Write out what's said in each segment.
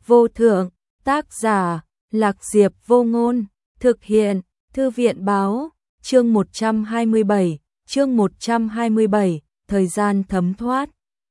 vô thượng, tác giả, Lạc Diệp Vô Ngôn, thực hiện, Thư viện báo, chương 127, thời gian thấm thoát.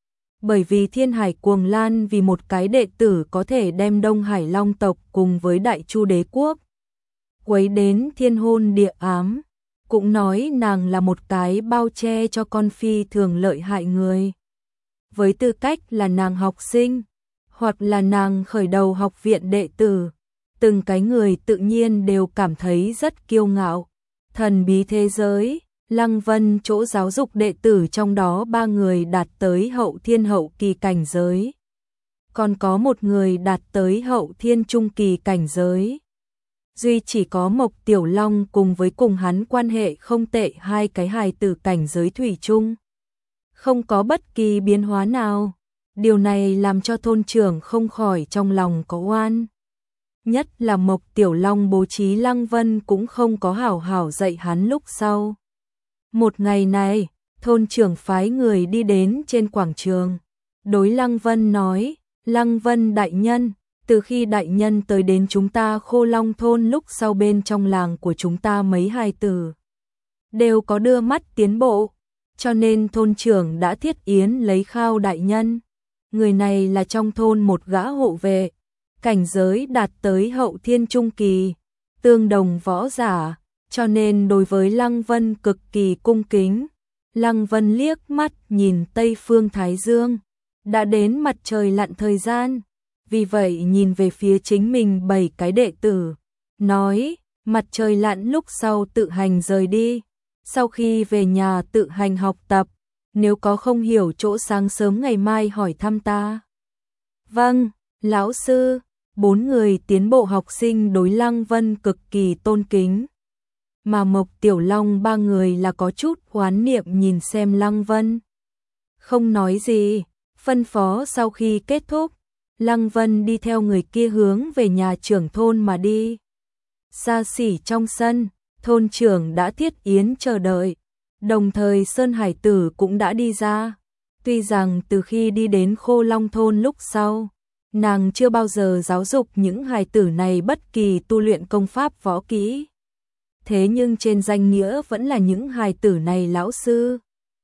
Bởi vì Thiên Hải cuồng lan vì một cái đệ tử có thể đem Đông Hải Long tộc cùng với Đại Chu đế quốc quấy đến thiên hôn địa ám, cũng nói nàng là một cái bao che cho con phi thường lợi hại người. Với tư cách là nàng học sinh, hoặc là nàng khởi đầu học viện đệ tử, từng cái người tự nhiên đều cảm thấy rất kiêu ngạo. Thần bí thế giới, Lăng Vân chỗ giáo dục đệ tử trong đó 3 người đạt tới hậu thiên hậu kỳ cảnh giới. Còn có một người đạt tới hậu thiên trung kỳ cảnh giới. Duy chỉ có Mộc Tiểu Long cùng với cùng hắn quan hệ không tệ 2 cái hài tử cảnh giới thủy chung. Không có bất kỳ biến hóa nào. Điều này làm cho thôn trưởng không khỏi trong lòng có oan. Nhất là Mộc Tiểu Long bố trí Lăng Vân cũng không có hảo hảo dạy hắn lúc sau. Một ngày này, thôn trưởng phái người đi đến trên quảng trường. Đối Lăng Vân nói, Lăng Vân đại nhân, từ khi đại nhân tới đến chúng ta Khô Long thôn lúc sau bên trong làng của chúng ta mấy hài tử đều có đưa mắt tiến bộ, cho nên thôn trưởng đã thiết yến lấy khao đại nhân. Người này là trong thôn một gã hộ vệ, cảnh giới đạt tới hậu thiên trung kỳ, tương đồng võ giả, cho nên đối với Lăng Vân cực kỳ cung kính. Lăng Vân liếc mắt nhìn Tây phương Thái Dương, đã đến mặt trời lặn thời gian, vì vậy nhìn về phía chính mình 7 cái đệ tử, nói, mặt trời lặn lúc sau tự hành rời đi, sau khi về nhà tự hành học tập, nếu có không hiểu chỗ sáng sớm ngày mai hỏi thăm ta. Vâng, lão sư. 4 người tiến bộ học sinh đối Lăng Vân cực kỳ tôn kính. Mà Mộc Tiểu Long 3 người là có chút hoán niệm nhìn xem Lăng Vân. Không nói gì, phân phó sau khi kết thúc, Lăng Vân đi theo người kia hướng về nhà trưởng thôn mà đi. Xa xỉ trong sân, thôn trưởng đã thiết yến chờ đợi, đồng thời Sơn Hải Tử cũng đã đi ra. Tuy rằng từ khi đi đến Khô Long thôn lúc sau, nàng chưa bao giờ giáo dục những hài tử này bất kỳ tu luyện công pháp võ kỹ. Thế nhưng trên danh nghĩa vẫn là những hài tử này lão sư.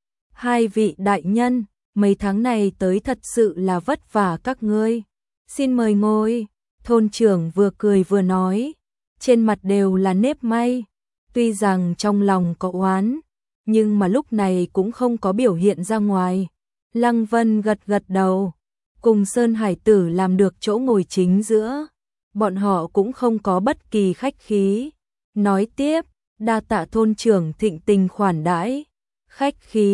2 vị đại nhân, mấy tháng này tới thật sự là vất vả các ngươi. Xin mời ngồi. Thôn trưởng vừa cười vừa nói, trên mặt đều là nếp may. Tuy rằng trong lòng có oán, nhưng mà lúc này cũng không có biểu hiện ra ngoài. Lăng Vân gật gật đầu, cùng Sơn Hải Tử làm được chỗ ngồi chính giữa. Bọn họ cũng không có bất kỳ khách khí. Nói tiếp, đa tạ thôn trưởng thịnh tình khoản đãi. Khách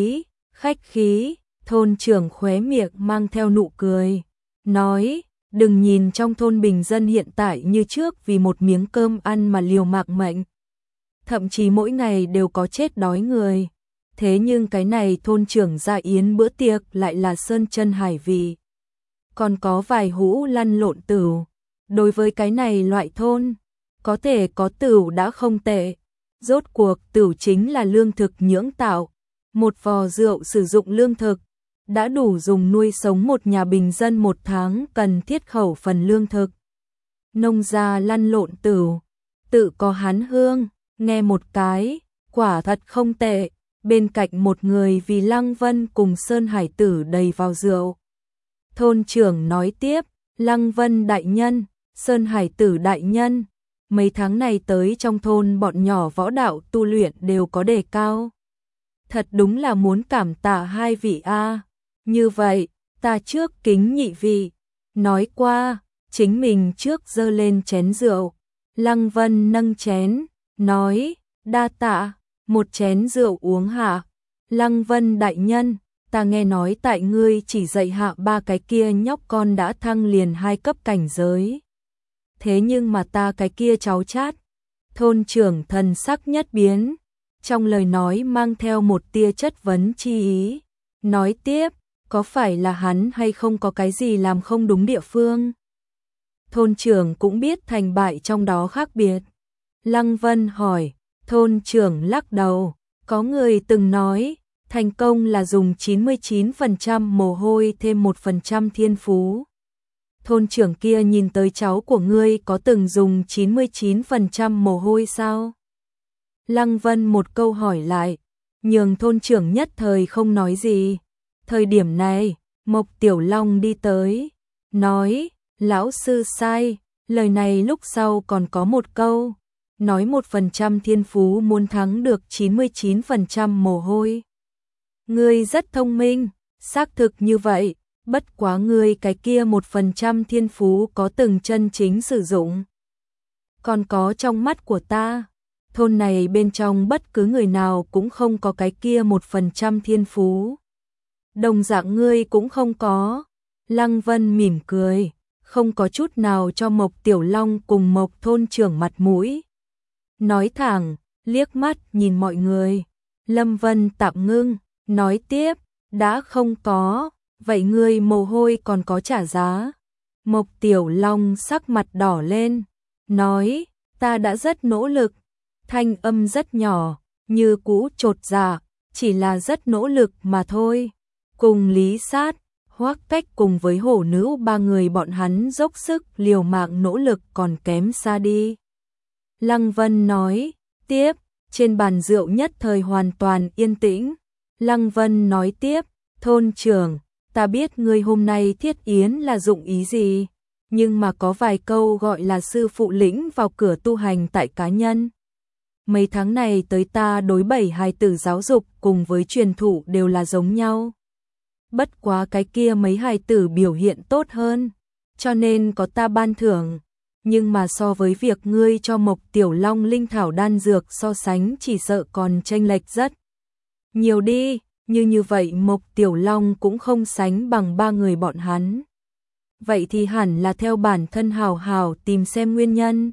khí, thôn trưởng khóe miệng mang theo nụ cười. Nói, đừng nhìn trong thôn bình dân hiện tại như trước vì một miếng cơm ăn mà liều mạng mệnh. Thậm chí mỗi ngày đều có chết đói người. Thế nhưng cái này thôn trưởng ra yến bữa tiệc lại là sơn chân hải vị. Còn có vài hũ lăn lộn tửu. Đối với cái này loại thôn, có thể có tửu đã không tệ. Rốt cuộc tửu chính là lương thực nhưỡng tạo. Một vò rượu sử dụng lương thực, đã đủ dùng nuôi sống một nhà bình dân 1 tháng cần thiết khẩu phần lương thực. Nông gia lăn lộn tửu, tự có hán hương, nghe một cái, quả thật không tệ. Bên cạnh một người vì Lăng Vân cùng Sơn Hải Tử đầy vào rượu. Thôn trưởng nói tiếp, Lăng Vân đại nhân, Sơn Hải Tử đại nhân, mấy tháng này tới trong thôn bọn nhỏ võ đạo tu luyện đều có đề cao. Thật đúng là muốn cảm tạ 2 vị a. Như vậy, ta trước kính nhị vị. Nói qua, chính mình trước dơ lên chén rượu. Lăng Vân nâng chén, nói, đa tạ, một chén rượu uống hạ. Lăng Vân đại nhân, ta nghe nói tại ngươi chỉ dạy hạ 3 cái kia nhóc con đã thăng liền 2 cấp cảnh giới. Thế nhưng mà ta cái kia cháu chát. Thôn trưởng thần sắc nhất biến, trong lời nói mang theo một tia chất vấn chi ý. Nói tiếp, có phải là hắn hay không có cái gì làm không đúng địa phương? Thôn trưởng cũng biết thành bại trong đó khác biệt. Lăng Vân hỏi, thôn trưởng lắc đầu, có người từng nói, thành công là dùng 99% mồ hôi thêm 1% thiên phú. thôn trưởng kia nhìn tới cháu của ngươi có từng dùng 99% mồ hôi sao? Lăng Vân một câu hỏi lại, nhường thôn trưởng nhất thời không nói gì. Thời điểm này, Mộc Tiểu Long đi tới, nói, lão sư sai, lời này lúc sau còn có một câu, nói 1% thiên phú muốn thắng được 99% mồ hôi. Ngươi rất thông minh, xác thực như vậy, bất quá ngươi cái kia 1% thiên phú có từng chân chính sử dụng. Còn có trong mắt của ta, thôn này bên trong bất cứ người nào cũng không có cái kia 1% thiên phú. Đồng dạng ngươi cũng không có. Lăng Vân mỉm cười, không có chút nào cho Mộc Tiểu Long cùng Mộc thôn trưởng mặt mũi. Nói thẳng, liếc mắt nhìn mọi người. Lâm Vân tạm ngưng, nói tiếp, đã không có, vậy ngươi mồ hôi còn có trả giá. Mộc Tiểu Long sắc mặt đỏ lên, nói, ta đã rất nỗ lực, thanh âm rất nhỏ, như cũ chột dạ, chỉ là rất nỗ lực mà thôi. Cùng Lý Sát, Hoắc Cách cùng với Hổ Nữ ba người bọn hắn dốc sức liều mạng nỗ lực còn kém xa đi. Lăng Vân nói, tiếp, trên bàn rượu nhất thời hoàn toàn yên tĩnh. Lăng Vân nói tiếp, thôn trưởng, ta biết ngươi hôm nay thiết yến là dụng ý gì, nhưng mà có vài câu gọi là sư phụ lĩnh vào cửa tu hành tại cá nhân. Mấy tháng này tới ta đối 7 hài tử giáo dục cùng với truyền thụ đều là giống nhau. Bất quá cái kia mấy hài tử biểu hiện tốt hơn, cho nên có ta ban thưởng. Nhưng mà so với việc ngươi cho Mộc Tiểu Long linh thảo đan dược so sánh chỉ sợ còn chênh lệch rất nhiều đi, như vậy Mộc Tiểu Long cũng không sánh bằng ba người bọn hắn. Vậy thì hẳn là theo bản thân hào hào tìm xem nguyên nhân.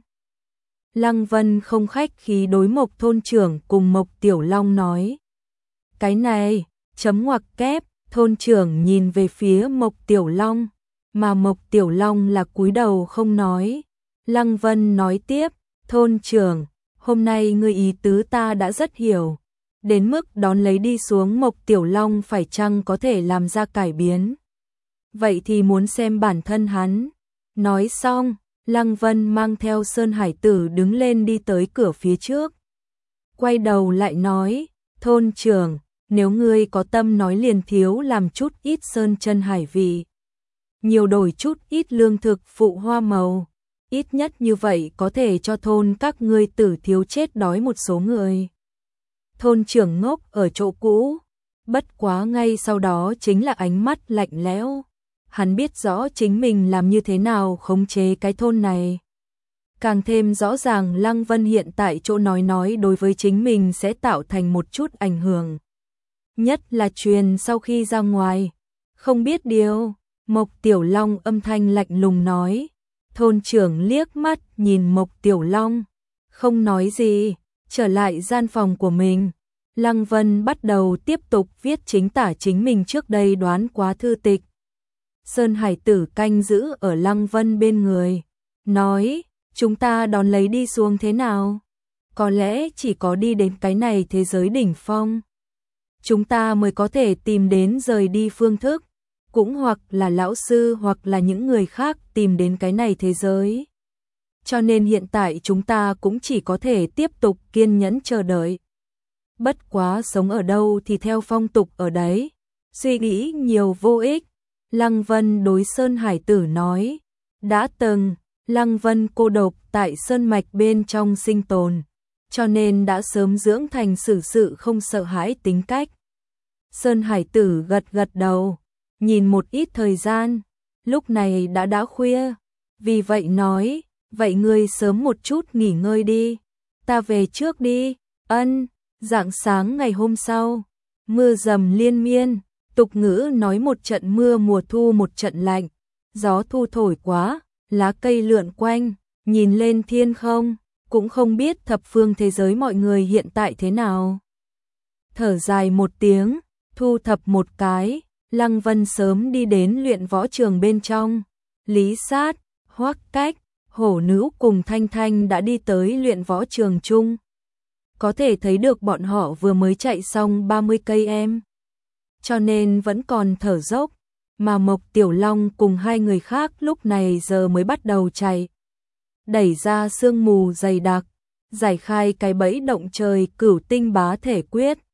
Lăng Vân không khách khí đối Mộc thôn trưởng cùng Mộc Tiểu Long nói. Cái này, chấm ngoặc kép, thôn trưởng nhìn về phía Mộc Tiểu Long, mà Mộc Tiểu Long là cúi đầu không nói. Lăng Vân nói tiếp, thôn trưởng, hôm nay ngươi ý tứ ta đã rất hiểu, đến mức đón lấy đi xuống Mộc Tiểu Long phải chăng có thể làm ra cải biến. Vậy thì muốn xem bản thân hắn. Nói xong, Lăng Vân mang theo Sơn Hải Tử đứng lên đi tới cửa phía trước. Quay đầu lại nói, thôn trưởng, nếu ngươi có tâm nói liền thiếu làm chút ít sơn chân hải vị, nhiều đổi chút ít lương thực phụ hoa màu, ít nhất như vậy có thể cho thôn các ngươi tử thiếu chết đói một số người. Thôn trưởng ngốc ở chỗ cũ, bất quá ngay sau đó chính là ánh mắt lạnh lẽo. Hắn biết rõ chính mình làm như thế nào khống chế cái thôn này. Càng thêm rõ ràng Lăng Vân hiện tại chỗ nói đối với chính mình sẽ tạo thành một chút ảnh hưởng. Nhất là truyền sau khi ra ngoài. Không biết điều, Mộc Tiểu Long âm thanh lạnh lùng nói. Thôn trưởng liếc mắt nhìn Mộc Tiểu Long, không nói gì, trở lại gian phòng của mình. Lăng Vân bắt đầu tiếp tục viết chính tả chính mình trước đây đoán quá thư tịch. Sơn Hải Tử canh giữ ở Lăng Vân bên người, nói, chúng ta đón lấy đi xuống thế nào? Có lẽ chỉ có đi đến cái này thế giới đỉnh phong, chúng ta mới có thể tìm đến rời đi phương thức, cũng hoặc là lão sư hoặc là những người khác tìm đến cái này thế giới. Cho nên hiện tại chúng ta cũng chỉ có thể tiếp tục kiên nhẫn chờ đợi. Bất quá sống ở đâu thì theo phong tục ở đấy, suy nghĩ nhiều vô ích. Lăng Vân đối Sơn Hải Tử nói, đã từng, Lăng Vân cô độc tại sơn mạch bên trong sinh tồn, cho nên đã sớm dưỡng thành xử sự không sợ hãi tính cách. Sơn Hải Tử gật gật đầu, nhìn một ít thời gian, lúc này đã khuya, vì vậy nói, vậy ngươi sớm một chút nghỉ ngơi đi, ta về trước đi. Ân. Rạng sáng ngày hôm sau, mưa dầm liên miên. Tục ngữ nói một trận mưa mùa thu một trận lạnh, gió thu thổi quá, lá cây lượn quanh, nhìn lên thiên không, cũng không biết thập phương thế giới mọi người hiện tại thế nào. Thở dài một tiếng, thu thập một cái, Lăng Vân sớm đi đến luyện võ trường bên trong. Lý Sát, Hoắc Cách, Hổ Nữ cùng Thanh Thanh đã đi tới luyện võ trường chung. Có thể thấy được bọn họ vừa mới chạy xong 30 cây em, cho nên vẫn còn thở dốc, mà Mộc Tiểu Long cùng hai người khác lúc này giờ mới bắt đầu chạy. Đẩy ra sương mù dày đặc, giải khai cái bẫy động trời Cửu Tinh Bá Thể Quyết.